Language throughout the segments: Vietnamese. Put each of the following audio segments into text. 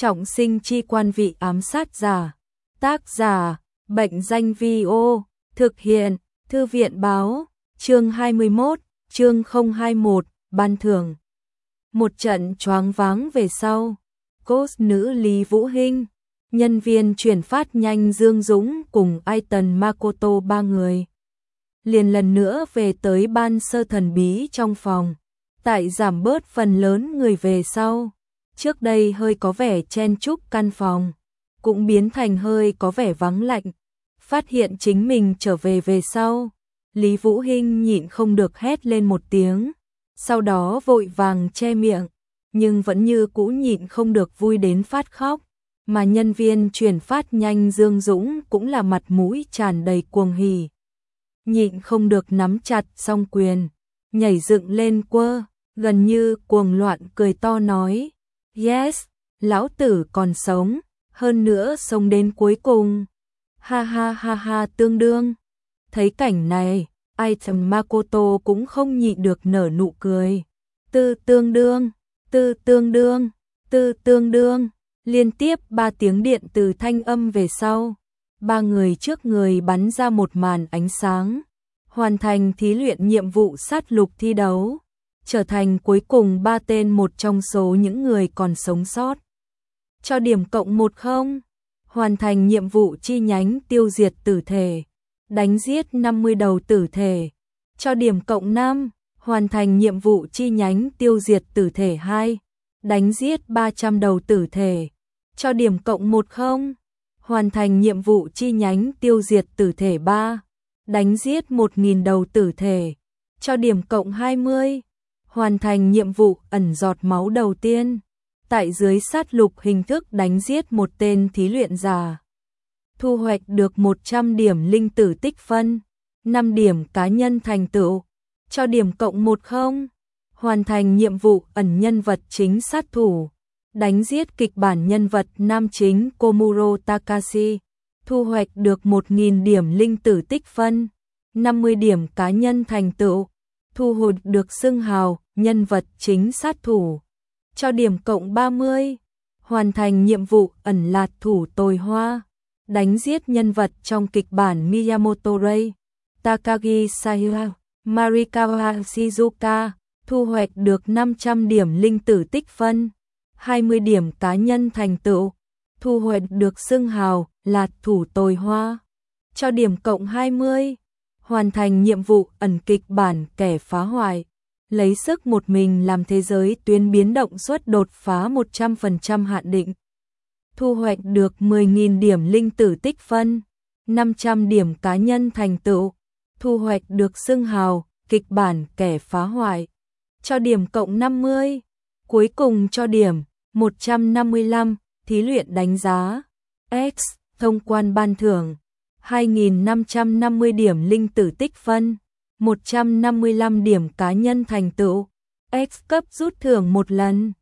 Trọng sinh chi quan vị ám sát giả. Tác giả, Bệnh danh Vi-ô. Thực hiện, Thư viện báo. Chương 21, chương 021, ban thưởng. Một trận choáng váng về sau. Coach nữ Lý Vũ Hinh, nhân viên chuyển phát nhanh Dương Dũng cùng Aiton Makoto ba người liền lần nữa về tới ban sơ thần bí trong phòng. Tại giảm bớt phần lớn người về sau, trước đây hơi có vẻ chen chúc căn phòng, cũng biến thành hơi có vẻ vắng lạnh. Phát hiện chính mình trở về sau, Lý Vũ Hinh nhịn không được hét lên một tiếng, sau đó vội vàng che miệng, nhưng vẫn như cũ nhịn không được vui đến phát khóc. Mà nhân viên chuyển phát nhanh Dương Dũng cũng là mặt mũi tràn đầy cuồng hỉ, nhịn không được nắm chặt song quyền, nhảy dựng lên quơ, gần như cuồng loạn cười to nói: "Yes, lão tử còn sống, hơn nữa sống đến cuối cùng. Ha ha ha ha." Tương đương. Thấy cảnh này, Aiton Makoto cũng không nhịn được nở nụ cười. Tương đương. Liên tiếp 3 tiếng điện từ thanh âm về sau, ba người trước người bắn ra một màn ánh sáng, hoàn thành thí luyện nhiệm vụ sát lục thi đấu, trở thành cuối cùng 3 tên một trong số những người còn sống sót. Cho điểm cộng 10, hoàn thành nhiệm vụ chi nhánh tiêu diệt tử thể, đánh giết 50 đầu tử thể. Cho điểm cộng 5, hoàn thành nhiệm vụ chi nhánh tiêu diệt tử thể 2, đánh giết 300 đầu tử thể. Cho điểm cộng 10, hoàn thành nhiệm vụ chi nhánh tiêu diệt tử thể 3, đánh giết 1000 đầu tử thể. Cho điểm cộng 20, hoàn thành nhiệm vụ ẩn giọt máu đầu tiên, tại dưới sát lục hình thức đánh giết một tên thí luyện giả. Thu hoạch được 100 điểm linh tử tích phân, 5 điểm cá nhân thành tựu. Cho điểm cộng 10, hoàn thành nhiệm vụ ẩn nhân vật chính sát thủ, đánh giết kịch bản nhân vật nam chính Komuro Takashi, thu hoạch được 1000 điểm linh tử tích phân, 50 điểm cá nhân thành tựu, thu hồi được xưng hào nhân vật chính sát thủ. Cho điểm cộng 30, hoàn thành nhiệm vụ ẩn lạt thủ tồi hoa, đánh giết nhân vật trong kịch bản Miyamoto Ray, Takagi Sayao, Marikawa Shizuka, thu hoạch được 500 điểm linh tử tích phân, 20 điểm cá nhân thành tựu, thu hoạch được xưng hào lạt thủ tồi hoa. Cho điểm cộng 20, hoàn thành nhiệm vụ ẩn kịch bản kẻ phá hoại, lấy sức một mình làm thế giới tuyến biến động suất đột phá 100% hạn định, thu hoạch được 10.000 điểm linh tử tích phân, 500 điểm cá nhân thành tựu, thu hoạch được xưng hào kịch bản kẻ phá hoại. Cho điểm cộng 50, cuối cùng cho điểm 155, thí luyện đánh giá X, thông quan ban thưởng 2550 điểm linh tử tích phân, 155 điểm cá nhân thành tựu, X cấp rút thưởng một lần.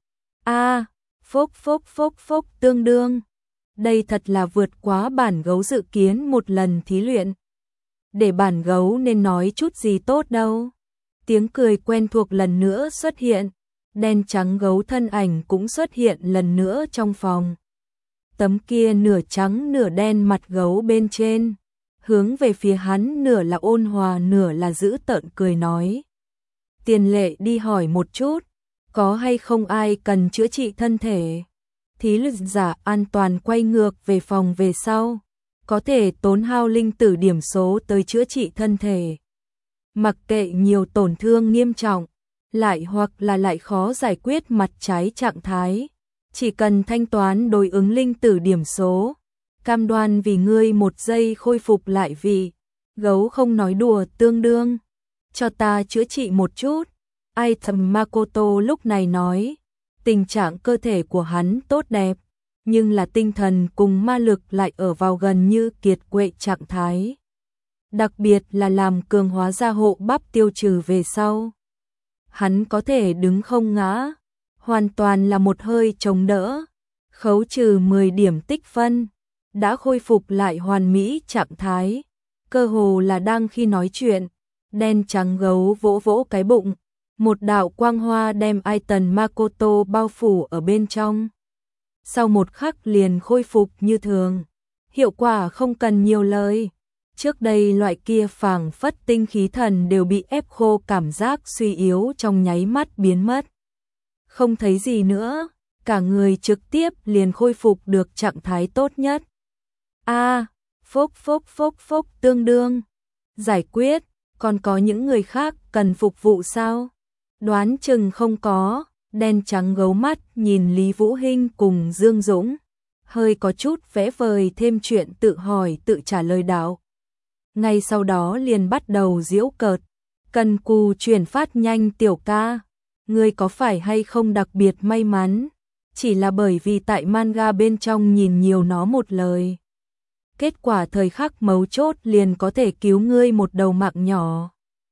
Phốc, tương đương. Đây thật là vượt quá bản gấu dự kiến một lần thí luyện. Để bản gấu nên nói chút gì tốt đâu. Tiếng cười quen thuộc lần nữa xuất hiện, đen trắng gấu thân ảnh cũng xuất hiện lần nữa trong phòng. Tấm kia nửa trắng nửa đen mặt gấu bên trên, hướng về phía hắn nửa là ôn hòa nửa là dữ tợn cười nói: "Tiền lệ đi hỏi một chút, có hay không ai cần chữa trị thân thể?" Thí luyện giả an toàn quay ngược về phòng về sau, có thể tốn hao linh tử điểm số tới chữa trị thân thể. Mặc kệ nhiều tổn thương nghiêm trọng, lại hoặc là lại khó giải quyết mặt trái trạng thái, chỉ cần thanh toán đối ứng linh tử điểm số, cam đoan vì ngươi 1 giây khôi phục lại vị. Gấu không nói đùa tương đương. Cho ta chữa trị một chút. Aiton Makoto lúc này nói, tình trạng cơ thể của hắn tốt đẹp, nhưng là tinh thần cùng ma lực lại ở vào gần như kiệt quệ trạng thái. Đặc biệt là làm cường hóa gia hộ bắp tiêu trừ về sau, hắn có thể đứng không ngã, hoàn toàn là một hơi chống đỡ, khấu trừ 10 điểm tích phân, đã khôi phục lại hoàn mỹ trạng thái, cơ hồ là đang khi nói chuyện. Đen trắng gấu vỗ vỗ cái bụng, một đạo quang hoa đem Aiton Makoto bao phủ ở bên trong. sau một khắc liền khôi phục như thường. Hiệu quả không cần nhiều lời. Trước đây loại kia phảng phất tinh khí thần đều bị ép khô, cảm giác suy yếu trong nháy mắt biến mất. Không thấy gì nữa, cả người trực tiếp liền khôi phục được trạng thái tốt nhất. Phốc phốc phốc phốc, tương đương. Giải quyết, còn có những người khác cần phục vụ sao? Đoán chừng không có. Đen trắng gấu mắt nhìn Lý Vũ Hinh cùng Dương Dũng, hơi có chút vẽ vời thêm chuyện tự hỏi tự trả lời đạo. Ngay sau đó liền bắt đầu giễu cợt. Cần cù chuyển phát nhanh tiểu ca, ngươi có phải hay không đặc biệt may mắn, chỉ là bởi vì tại manga bên trong nhìn nhiều nó một lời. Kết quả thời khắc mấu chốt liền có thể cứu ngươi một đầu mạng nhỏ.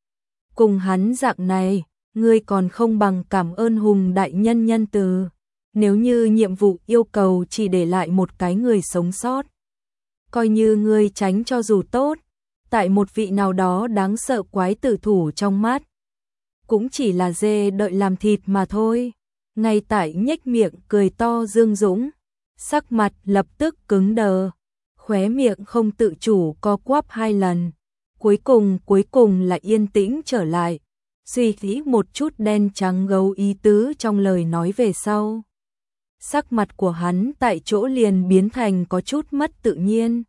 Cùng hắn dạng này, ngươi còn không bằng cảm ơn Hùng đại nhân nhân từ. Nếu như nhiệm vụ yêu cầu chỉ để lại một cái người sống sót, coi như ngươi tránh cho dù tốt, tại một vị nào đó đáng sợ quái tử thủ trong mắt, cũng chỉ là dê đợi làm thịt mà thôi. Ngay tại nhếch miệng cười to Dương Dũng, sắc mặt lập tức cứng đờ, khóe miệng không tự chủ co quắp 2 lần, cuối cùng lại yên tĩnh trở lại. Suy nghĩ một chút đen trắng gấu ý tứ trong lời nói về sau. Sắc mặt của hắn tại chỗ liền biến thành có chút mất tự nhiên.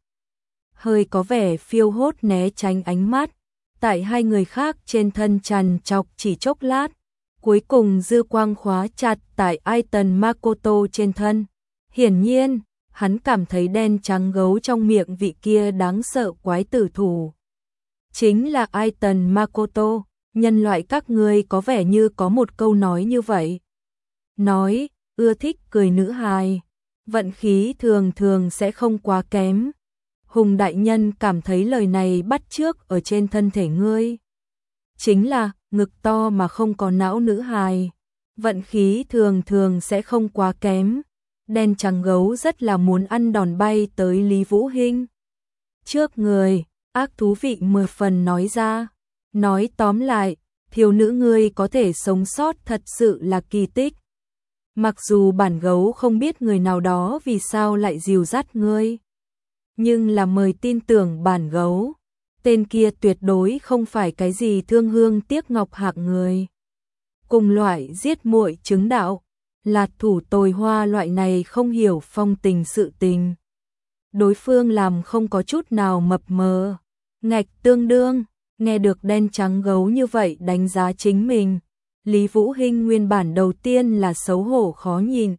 Hơi có vẻ phiêu hốt né tránh ánh mắt. Tại hai người khác trên thân trằn trọc chỉ chốc lát. Cuối cùng dư quang khóa chặt tại Aiton Makoto trên thân. Hiển nhiên, hắn cảm thấy đen trắng gấu trong miệng vị kia đáng sợ quái tử thủ chính là Aiton Makoto. Nhân loại các ngươi có vẻ như có một câu nói như vậy. Nói, ưa thích cười nữ hài, vận khí thường thường sẽ không quá kém. Hùng đại nhân cảm thấy lời này bắt chước ở trên thân thể ngươi. Chính là, ngực to mà không có não nữ hài, vận khí thường thường sẽ không quá kém. Đen trắng gấu rất là muốn ăn đòn bay tới Lý Vũ Hinh. Trước người, ác thú vị 10 phần nói ra. Nói tóm lại, thiếu nữ ngươi có thể sống sót thật sự là kỳ tích. Mặc dù bản gấu không biết người nào đó vì sao lại dìu dắt ngươi, nhưng là mời tin tưởng bản gấu, tên kia tuyệt đối không phải cái gì thương hương tiếc ngọc hạng người. Cùng loại giết muội chứng đạo, lạt thủ tồi hoa loại này không hiểu phong tình sự tình. Đối phương làm không có chút nào mập mờ, ngạch tương đương. Nghe được đen trắng gấu như vậy đánh giá chính mình, Lý Vũ Hinh nguyên bản đầu tiên là xấu hổ khó nhìn,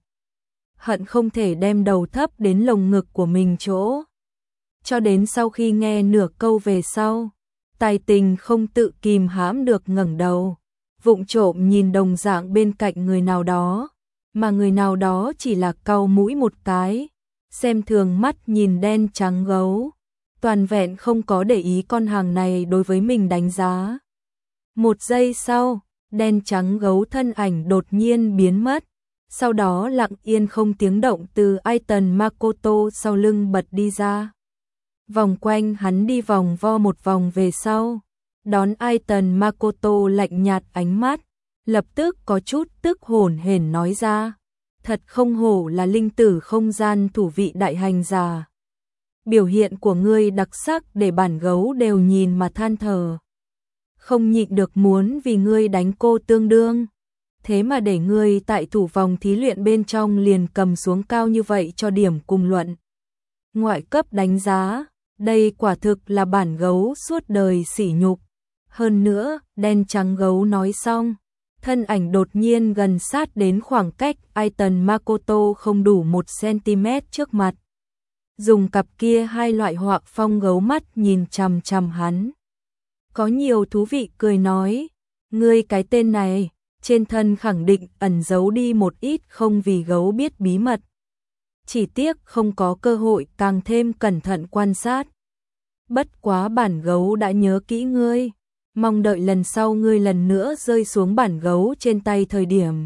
hận không thể đem đầu thấp đến lồng ngực của mình chỗ. Cho đến sau khi nghe nửa câu về sau, tài tình không tự kìm hãm được ngẩng đầu, vụng trộm nhìn đồng dạng bên cạnh người nào đó, mà người nào đó chỉ là cau mũi một cái, xem thường mắt nhìn đen trắng gấu. Toàn vẹn không có để ý con hàng này đối với mình đánh giá. Một giây sau, đen trắng gấu thân ảnh đột nhiên biến mất, sau đó lặng yên không tiếng động từ Aiton Makoto sau lưng bật đi ra. Vòng quanh hắn đi vòng vo một vòng về sau, đón Aiton Makoto lạnh nhạt ánh mắt, lập tức có chút tức hổn hển nói ra. Thật không hổ là linh tử không gian thủ vị đại hành giả. Biểu hiện của ngươi đặc sắc để bản gấu đều nhìn mà than thở. Không nhịn được muốn vì ngươi đánh cô tương đương. Thế mà để ngươi tại thủ vòng thí luyện bên trong liền cầm xuống cao như vậy cho điểm cùng luận. Ngoại cấp đánh giá, đây quả thực là bản gấu suốt đời sỉ nhục. Hơn nữa, đen trắng gấu nói xong, thân ảnh đột nhiên gần sát đến khoảng cách Aiton Makoto không đủ 1 cm trước mặt. Dùng cặp kia hai loại họa phong gấu mắt nhìn chằm chằm hắn. Có nhiều thú vị cười nói, ngươi cái tên này, trên thân khẳng định ẩn giấu đi một ít không vì gấu biết bí mật. Chỉ tiếc không có cơ hội càng thêm cẩn thận quan sát. Bất quá bản gấu đã nhớ kỹ ngươi, mong đợi lần sau ngươi lần nữa rơi xuống bản gấu trên tay thời điểm.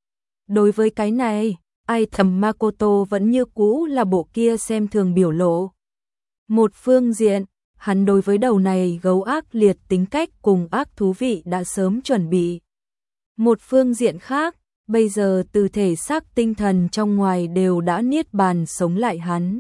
Đối với cái này, Aiton Makoto vẫn như cũ là bộ kia xem thường biểu lộ. Một phương diện, hắn đối với đầu này gấu ác liệt tính cách cùng ác thú vị đã sớm chuẩn bị. Một phương diện khác, bây giờ từ thể xác tinh thần trong ngoài đều đã niết bàn sống lại hắn.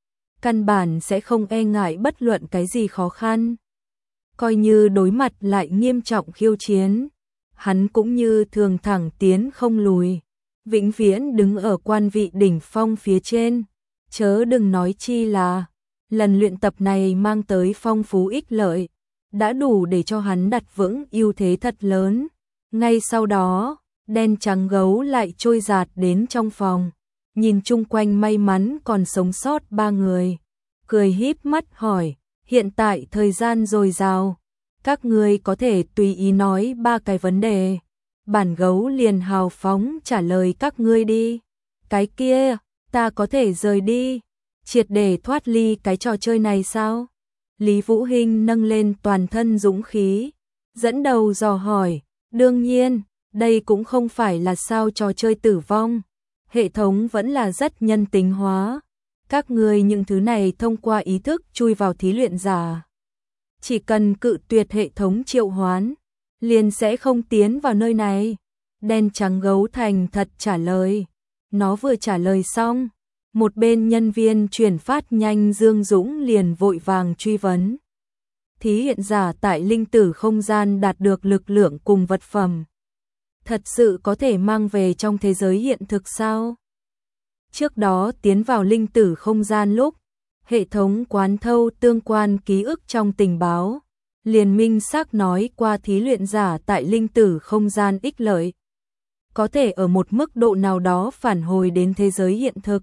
Căn bản sẽ không e ngại bất luận cái gì khó khăn. Coi như đối mặt lại nghiêm trọng khiêu chiến, hắn cũng như thường thẳng tiến không lùi, vĩnh viễn đứng ở quan vị đỉnh phong phía trên, chớ đừng nói chi là lần luyện tập này mang tới phong phú ích lợi, đã đủ để cho hắn đặt vững ưu thế thật lớn. Ngay sau đó, đen trắng gấu lại trôi dạt đến trong phòng, nhìn chung quanh may mắn còn sống sót ba người, cười híp mắt hỏi, hiện tại thời gian dồi dào, các ngươi có thể tùy ý nói ba cái vấn đề. Bản gấu liền hào phóng trả lời các ngươi đi. Cái kia, ta có thể rời đi, triệt để thoát ly cái trò chơi này sao? Lý Vũ Hinh nâng lên toàn thân dũng khí, dẫn đầu dò hỏi, đương nhiên, đây cũng không phải là sao trò chơi tử vong, hệ thống vẫn là rất nhân tính hóa. Các ngươi những thứ này thông qua ý thức chui vào thí luyện giả. Chỉ cần cự tuyệt hệ thống triệu hoán, liền sẽ không tiến vào nơi này. Đen trắng gấu thành thật trả lời. Nó vừa trả lời xong, một bên nhân viên chuyển phát nhanh Dương Dũng liền vội vàng truy vấn. Thí luyện giả tại linh tử không gian đạt được lực lượng cùng vật phẩm, thật sự có thể mang về trong thế giới hiện thực sao? Trước đó tiến vào linh tử không gian lúc, hệ thống quán thâu tương quan ký ức trong tình báo, liền minh xác nói qua thí luyện giả tại linh tử không gian ích lợi, có thể ở một mức độ nào đó phản hồi đến thế giới hiện thực.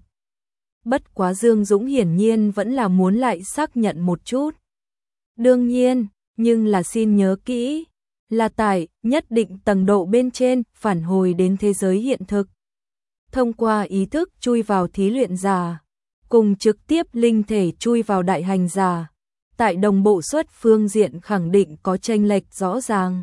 Bất quá Dương Dũng hiển nhiên vẫn là muốn lại xác nhận một chút. Đương nhiên, nhưng là xin nhớ kỹ, là tại nhất định tầng độ bên trên phản hồi đến thế giới hiện thực. Thông qua ý thức chui vào thí luyện giả, cùng trực tiếp linh thể chui vào đại hành giả, tại đồng bộ suất phương diện khẳng định có chênh lệch rõ ràng.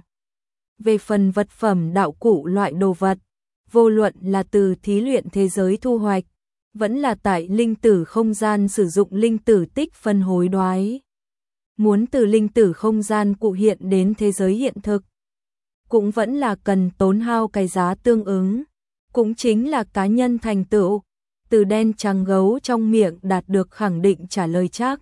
Về phần vật phẩm đạo cụ loại đồ vật, vô luận là từ thí luyện thế giới thu hoạch, vẫn là tại linh tử không gian sử dụng linh tử tích phân hối đoái. Muốn từ linh tử không gian cụ hiện đến thế giới hiện thực, cũng vẫn là cần tốn hao cái giá tương ứng, cũng chính là cá nhân thành tựu. Từ đen trắng gấu trong miệng đạt được khẳng định trả lời chắc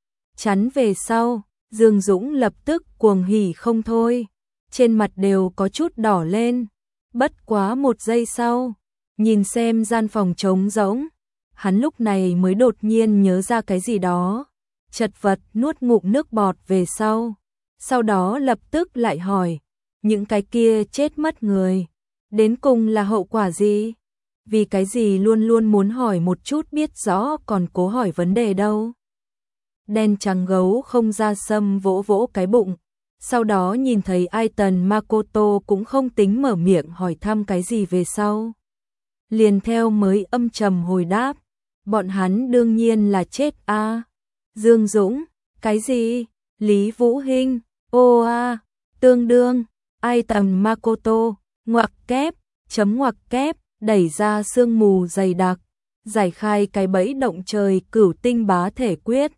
chắn về sau, Dương Dũng lập tức cuồng hỉ không thôi, trên mặt đều có chút đỏ lên. Bất quá một giây sau, nhìn xem gian phòng trống rỗng, hắn lúc này mới đột nhiên nhớ ra cái gì đó, chật vật nuốt ngụm nước bọt về sau đó lập tức lại hỏi, những cái kia chết mất người, đến cùng là hậu quả gì? Vì cái gì luôn luôn muốn hỏi một chút biết rõ còn cố hỏi vấn đề đâu? Đen trắng gấu không ra sâm vỗ vỗ cái bụng, sau đó nhìn thấy Aiton Makoto cũng không tính mở miệng hỏi thăm cái gì về sau, liền theo mới âm trầm hồi đáp, bọn hắn đương nhiên là chết a. Dương Dũng, cái gì? Lý Vũ Hinh, ô a, tương đương, Aiton Makoto, ngoặc kép, chấm ngoặc kép, đẩy ra sương mù dày đặc, giải khai cái bẫy động trời cửu tinh bá thể quyết.